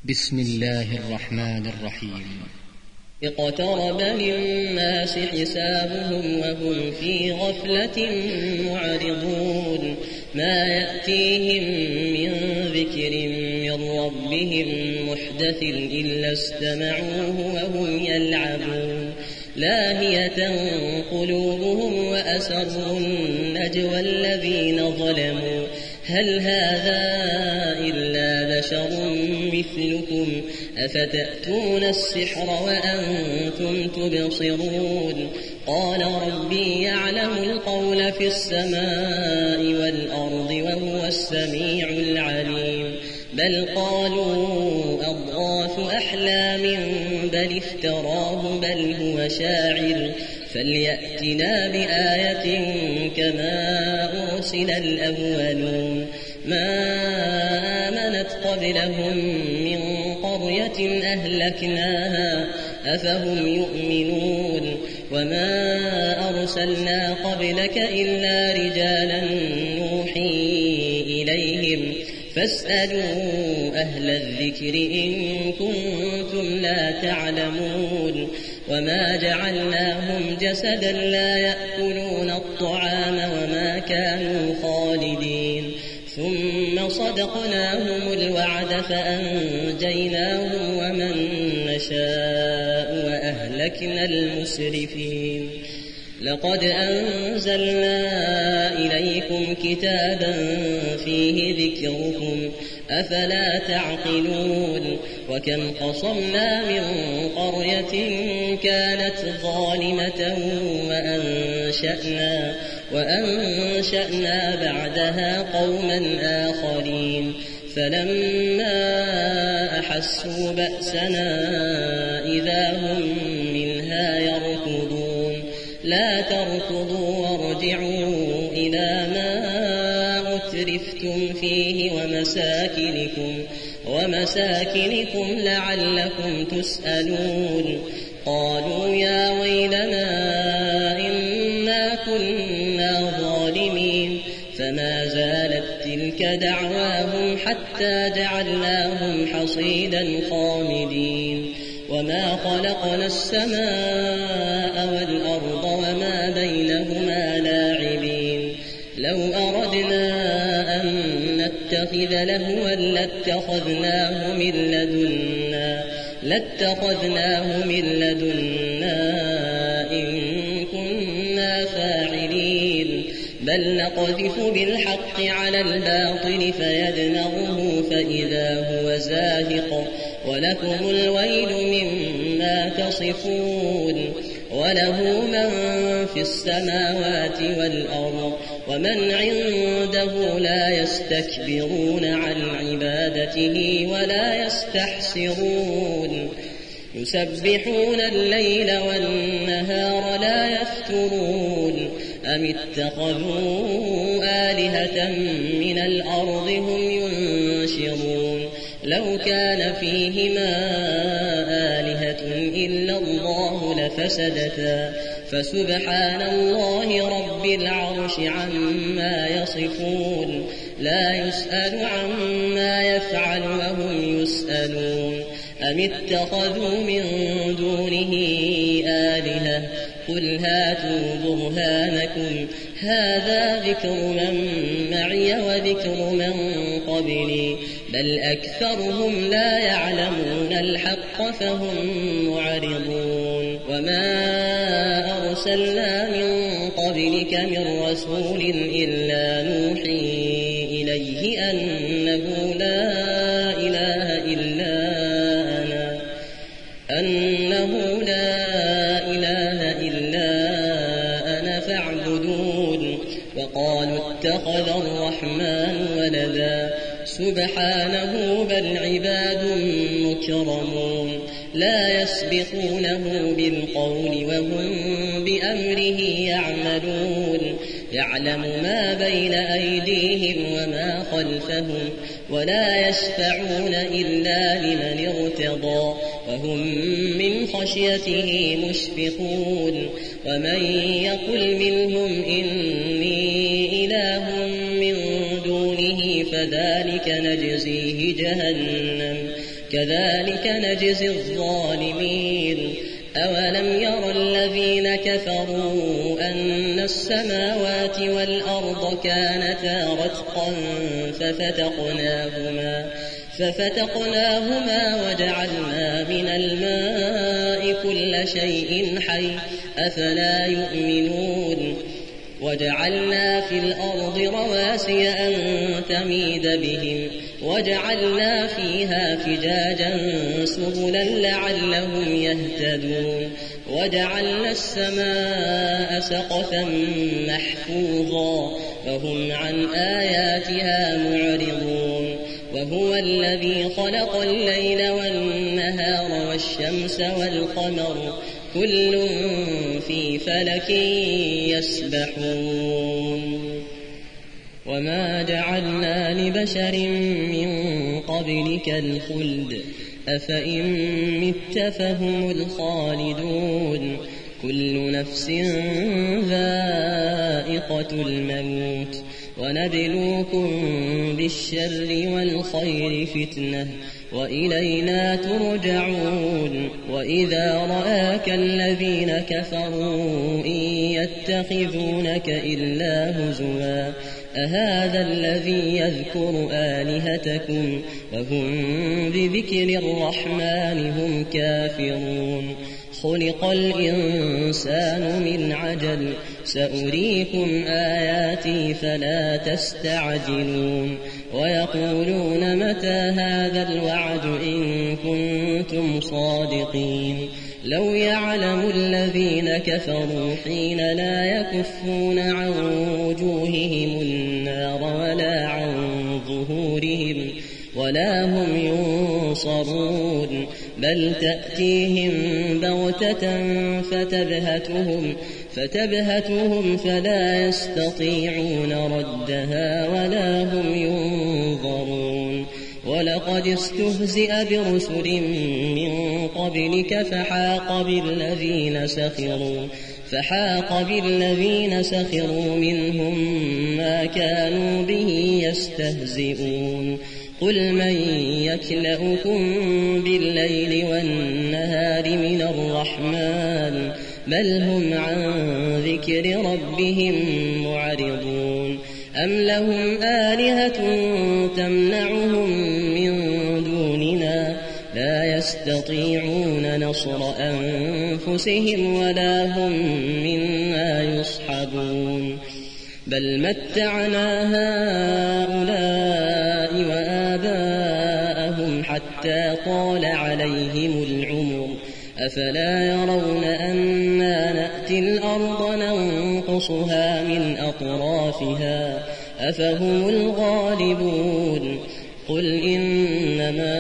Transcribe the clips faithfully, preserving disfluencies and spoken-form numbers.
بسم الله الرحمن الرحيم. اقترب للناس حسابهم وهم في غفلة معرضون ما يأتيهم من ذكر من ربهم محدث إلا استمعوه وهم يلعبون لاهية قلوبهم وأسروا النجوى الذين ظلموا هل هذا إلا بشر مثلكم أفتأتون السحر وأنتم تبصرون قال ربي يعلم القول في السماء والأرض وهو السميع العليم بل قالوا أضغاث أحلام بل افتراه بل هو شاعر فليأتنا بآية كما أرسل الأولون ما آمنت قبلهم من قرية أهلكناها أفهم يؤمنون وما أرسلنا قبلك إلا رجالا نوحي إليهم فاسألوا أهل الذكر إن كنتم لا تعلمون وما جعلناهم جسدا لا يأكلون الطعام وما كانوا خالدين ثم صدقناهم الوعد فأنجيناهم ومن نشاء وأهلكنا المسرفين لقد أنزلنا إليكم كتابا فيه ذكركم أفلا تعقلون وكم قصمنا من قرية كانت ظالمة وأنشأنا, وأنشأنا بعدها قوما آخرين فلما أحسوا بأسنا إذا هم منها يركضون لا تركضوا وارجعوا إلى ما أترفتم فيه ومساكنكم, ومساكنكم لعلكم تسألون قالوا يا ويلنا إنا كنا ظالمين فما زالت تلك دعواهم حتى جعلناهم حصيدا خامدين وما خلقنا السماء والأرض وما بينهما لاعبين لو أردنا أن نتخذ لهوا لاتخذناه من لدنا لاتخذناه من لدنا إن كنا فاعلين بل نقذف بالحق على الباطل فيدمغه فإذا هو زاهق ولكم الويل مما تصفون وله من في السماوات والأرض ومن عنده لا يستكبرون عن عبادته ولا يستحسرون يسبحون الليل والنهار لا يفترون أم اتخذوا آلهة من الأرض هم ينشرون لو كان فيهما آلهة إلا الله لفسدتا فسبحان الله رب العرش عما يصفون لا يسأل عما يفعل وهم يسألون أم اتخذوا من دونه آلهة قل هاتوا برهانكم هذا ذكر من معي وذكر من قبلي بل أكثرهم لا يعلمون الحق فهم معرضون وما أرسلنا من قبلك من رسول إلا نوحي إليه أنه لا إله إلا أنا أنه لا إله إلا أنا فاعبدون وقالوا اتخذ الرحمن ولدا سبحانه بل عباد مكرمون لا يسبقونه بالقول وهم بأمره يعملون يعلم ما بين أيديهم وما خلفهم ولا يشفعون إلا لمن ارتضى وهم من خشيته مشفقون ومن يقل منهم إني إله من دونه فذلك نجزيه جهنم كذلك نجزي الظالمين أولم ير الذين كفروا أن السماوات والأرض كانتا رتقا ففتقناهما ففتقناهما وجعلنا من الماء كل شيء حي أفلا يؤمنون وجعلنا في الأرض رواسي أن تميد بهم وجعلنا فيها فجاجا سبلا لعلهم يهتدون وجعلنا السماء سقفا محفوظا وهم عن آياتها معرضون وهو الذي خلق الليل والنهار والشمس والقمر كل في فلك يسبحون وما جعلنا لبشر من قبلك الخلد أفإن مت فهم الخالدون كل نفس ذائقة الموت ونبلوكم بالشر والخير فتنة وإلينا ترجعون وإذا رآك الذين كفروا إن يتخذونك إلا هزوا أهذا الذي يذكر آلهتكم وهم بذكر الرحمن هم كافرون خلق الإنسان من عجل سأريكم آياتي فلا تستعجلون ويقولون متى هذا الوعد إن كنتم صادقين لو يعلم الذين كفروا حين لا يكفون عن وجوههم النار ولا عن ظهورهم ولا هم ينصرون بل تأتيهم بغتة فتبهتهم فتبهتهم فلا يستطيعون ردها ولا هم ينظرون ولقد استهزئ برسل من قبلك فحاق بالذين سخروا فحاق بالذين سخروا منهم ما كانوا به يستهزئون قل من يكلؤكم بالليل والنهار من الرحمن بل هم عن ذكر ربهم معرضون أم لهم آلهة تمنعهم من دوننا لا يستطيعون نصر أنفسهم ولا هم منا يصحبون بل متعنا هؤلاء وآباءهم حتى طال عليهم العمر أفلا يرون أنا نأتي الأرض ننقصها من أطرافها أفهم الغالبون قل إنما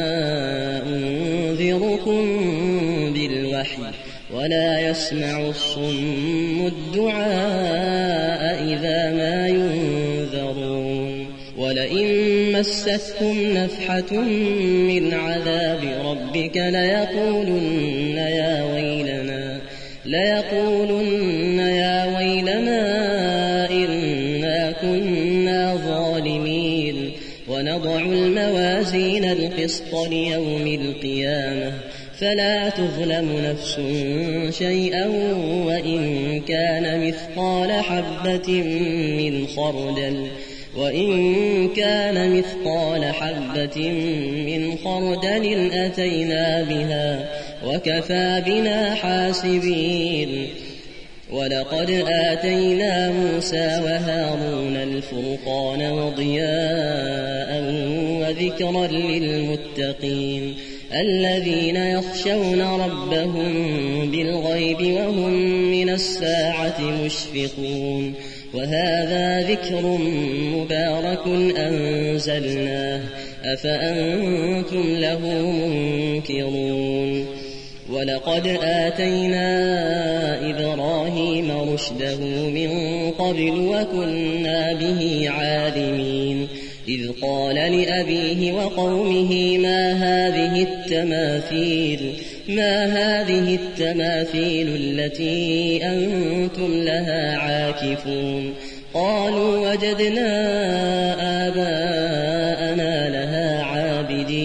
أنذركم بالوحي ولا يسمع الصم الدعاء إذا ما ينذرون ولئن مستهم نفحة من عذاب ربك ليقولن يا ويلنا ليقولن يا ويلنا إنا كنا ظالمين ونضع الموازين القسط ليوم القيامة فلا تظلم نفس شيئا وإن كان مثقال حبة من خردل وإن كان مثقال حبة من خردل أتينا بها وكفى بنا حاسبين ولقد آتينا موسى وهارون الفرقان وضياء وذكرا للمتقين الذين يخشون ربهم بالغيب وهم من الساعة مشفقون وهذا ذكر مبارك أنزلناه أفأنتم له منكرون ولقد آتينا إبراهيم رشده من قبل وكنا به عالمين إذ قال لأبيه وقومه ما هذه التماثيل ما هذه التماثيل التي أنتم لها عاكفون قالوا وجدنا آباءنا لها عابدين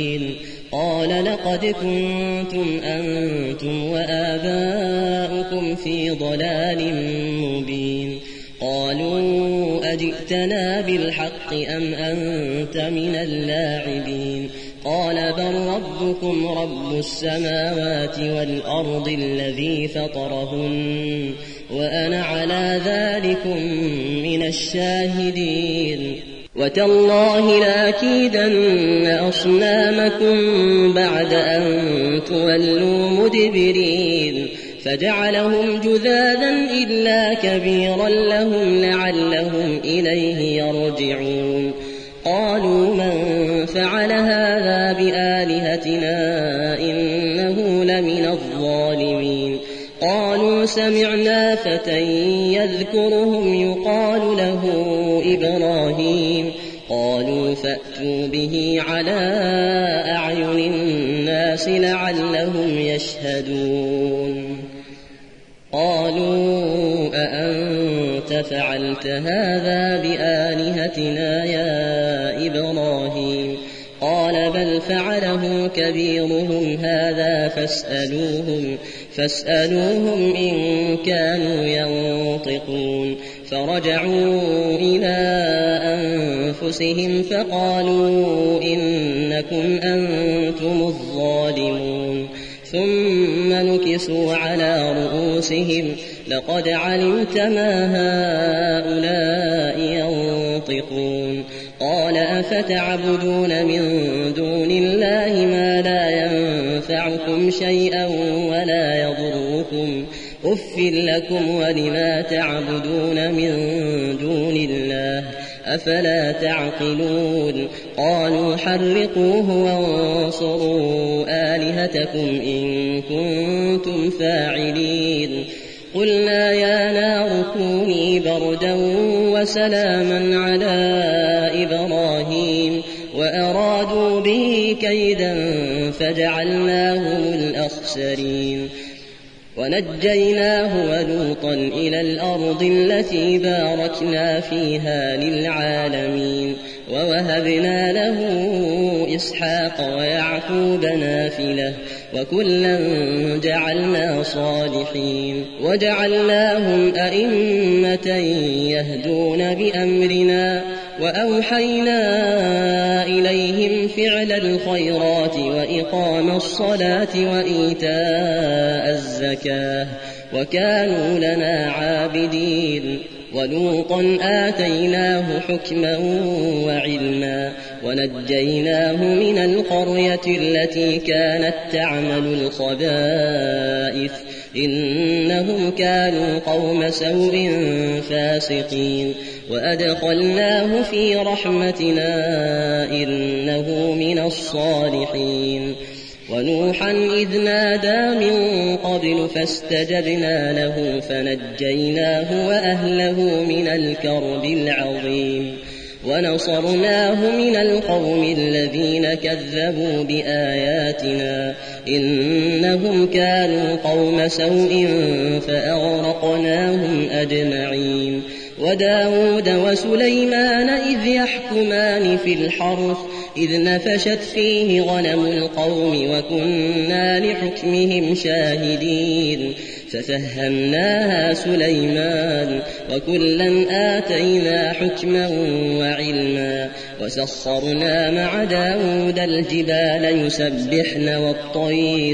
قال لقد كنتم أنتم وآباؤكم في ضلال مبين قالوا أجئتنا بالحق أم أنت من اللاعبين قال بل ربكم رب السماوات والأرض الذي فطرهن وأنا على ذلكم من الشاهدين وتالله لأكيدن أصنامكم بعد أن تولوا مدبرين فجعلهم جذاذا إلا كبيرا لهم لعلهم إليه يرجعون قالوا من فعل هذا بآلهتنا إنه لمن الظالمين قالوا سمعنا فتى يذكرهم يقال له إبراهيم قالوا فأتوا به على أعين الناس لعلهم يشهدون قالوا أأنت فعلت هذا بآلهتنا يا إبراهيم قال بل فعله كبيرهم هذا فاسألوهم فاسألوهم إن كانوا ينطقون فرجعوا إلى أنفسهم فقالوا إنكم أنتم الظالمون ثم نكسوا على رؤوسهم لقد علمت ما هؤلاء ينطقون قال أفتعبدون من دون الله ما لا ينفعكم شيئا ولا يضركم أف لكم ولما تعبدون من دون الله أفلا تعقلون قالوا حرقوه وانصروا آلهتكم إن كنتم فاعلين قلنا يا نار كوني بردا وسلاما على إبراهيم وأرادوا به كيدا فجعلناهم الأخسرين ونجيناه ولوطا إلى الأرض التي باركنا فيها للعالمين ووهبنا له إسحاق ويعقوب نافلة وكلا جعلنا صالحين وجعلناهم أئمة يهدون بأمرنا وأوحينا إليهم فعل الخيرات وإقام الصلاة وإيتاء الزكاة وكانوا لنا عابدين ولوطا آتيناه حكما وعلما ونجيناه من القرية التي كانت تعمل الخبائث إنهم كانوا قوم سوء فاسقين وأدخلناه في رحمتنا إنه من الصالحين ونوحا إذ نادى من قبل فاستجبنا له فنجيناه وأهله من الكرب العظيم ونصرناه من القوم الذين كذبوا بآياتنا إنهم كانوا قوم سوء فأغرقناهم أجمعين وداود وسليمان إذ يحكمان في الحرث إذ نفشت فيه غنم القوم وكنا لحكمهم شاهدين ففهمناها سليمان وكلا آتينا حكما وعلما وسخرنا مع داود الجبال يسبحن والطير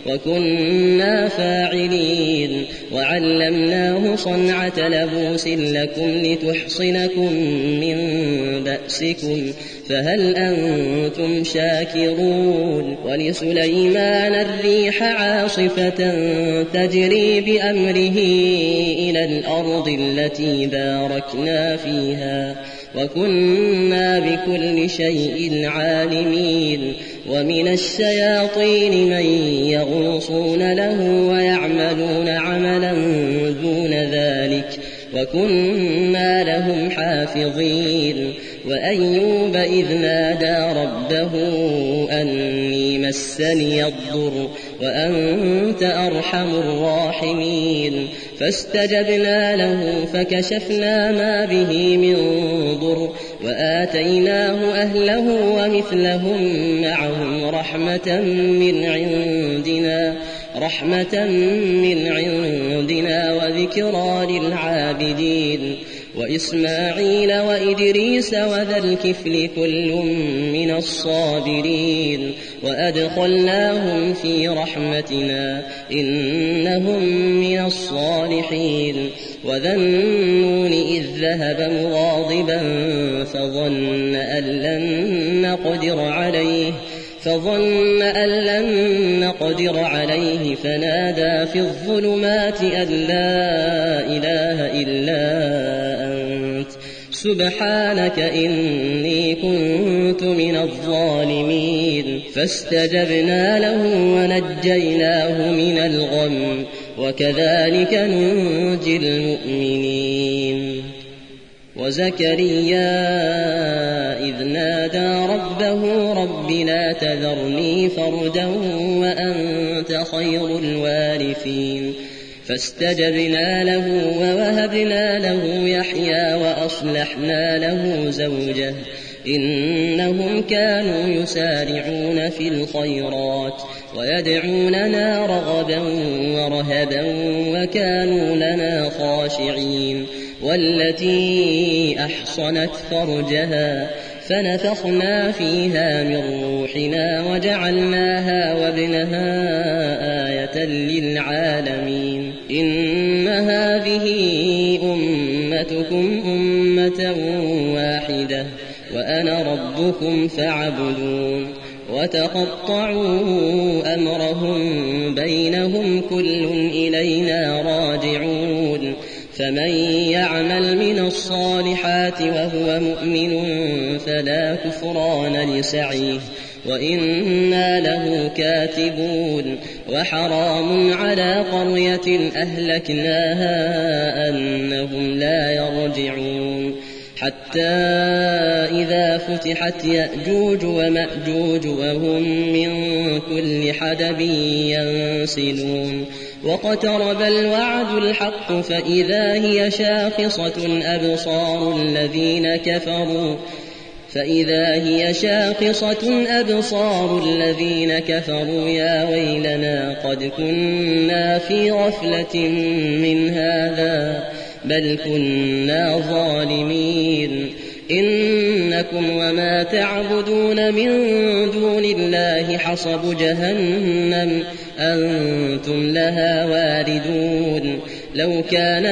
وكنا فاعلين وعلمناه صنعة لبوس لكم لتحصنكم من بأسكم فهل أنتم شاكرون ولسليمان الريح عاصفة تجري بأمره إلى الأرض التي باركنا فيها وكنا بكل شيء عالمين ومن الشياطين من يغوصون له ويعملون عملا دون ذلك وكنا لهم حافظين وأيوب إذ نادى ربه أني مسني الضر وأنت أرحم الراحمين فاستجبنا له فكشفنا ما به من ضر وآتيناه أهله ومثلهم معهم رحمة من عندنا رحمة من عندنا وذكرى للعابدين وإسماعيل وإدريس وذا الكفل كل من الصابرين وأدخلناهم في رحمتنا إنهم من الصالحين وذا النون إذ ذهب مغاضبا فظن أن لن نقدر عليه فظن أن لن نقدر عليه فنادى في الظلمات أن لا إله إلا أنت سبحانك إني كنت من الظالمين فاستجبنا له ونجيناه من الغم وكذلك ننجي المؤمنين وزكريا إذ نادى ربه رب لا تذرني فردا وأنت خير الوارثين فاستجبنا له ووهبنا له يحيى وأصلحنا له زوجه إنهم كانوا يسارعون في الخيرات ويدعوننا رغبا ورهبا وكانوا لنا خاشعين والتي أحصنت فرجها فنفخنا فيها من روحنا وجعلناها وابنها آية للعالمين إن هذه أمتكم أمة واحدة وأنا ربكم فاعبدون وتقطعوا أمرهم بينهم كل إلينا راجعون فمن يعمل من الصالحات وهو مؤمن فلا كفران لسعيه وإنا له كاتبون وحرام على قرية أهلكناها أنهم لا يرجعون حتى إذا فتحت يأجوج ومأجوج وهم من كل حدب ينسلون واقترب الوعد الحق فإذا هي شاخصة أبصار الذين كفروا فإذا هي شاخصة أبصار الذين كفروا يا ويلنا قد كنا في غفلة من هذا بل كنا ظالمين إنكم وما تعبدون من دون الله حصب جهنم أنتم لها واردون لو كان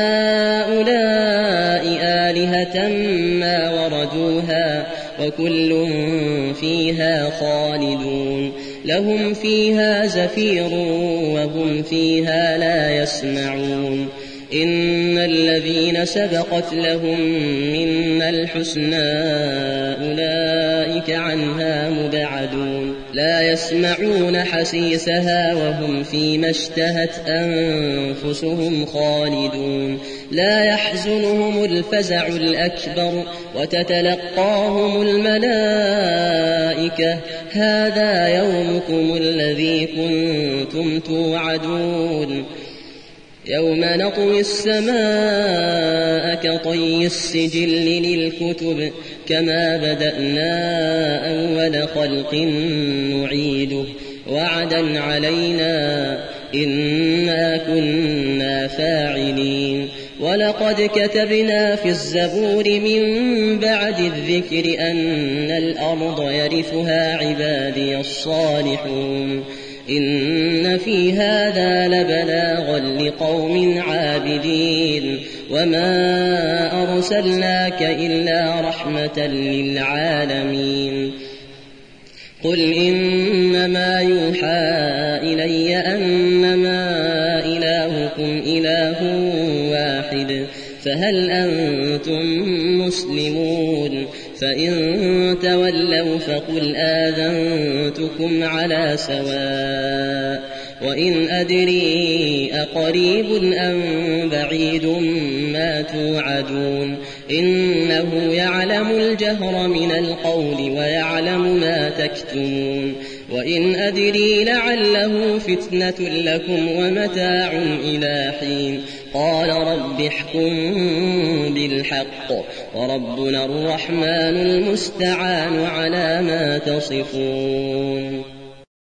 هؤلاء آلهة ما وردوها وكل فيها خالدون لهم فيها زفير وهم فيها لا يسمعون إن الذين سبقت لهم منا الحسنى أولئك عنها مبعدون لا يسمعون حسيسها وهم فيما اشتهت أنفسهم خالدون لا يحزنهم الفزع الأكبر وتتلقاهم الملائكة هذا يومكم الذي كنتم توعدون يوم نطوي السماء كطي السجل للكتب كما بدأنا أول خلق نعيده وعدا علينا إنا كنا فاعلين ولقد كتبنا في الزبور من بعد الذكر أن الأرض يرثها عبادي الصالحون إن في هذا لبلاغا لقوم عابدين وما أرسلناك إلا رحمة للعالمين قل إنما يوحى إلي أنما إلهكم إله واحد فهل أنتم مسلمون فإن تولوا فقل آذنتكم على سواء وإن أدري أقريب أم بعيد ما توعدون إنه يعلم الجهر من القول ويعلم ما تكتمون وإن أدري لعله فتنة لكم ومتاع إلى حين قال رب احكم بالحق وربنا الرحمن المستعان على ما تصفون.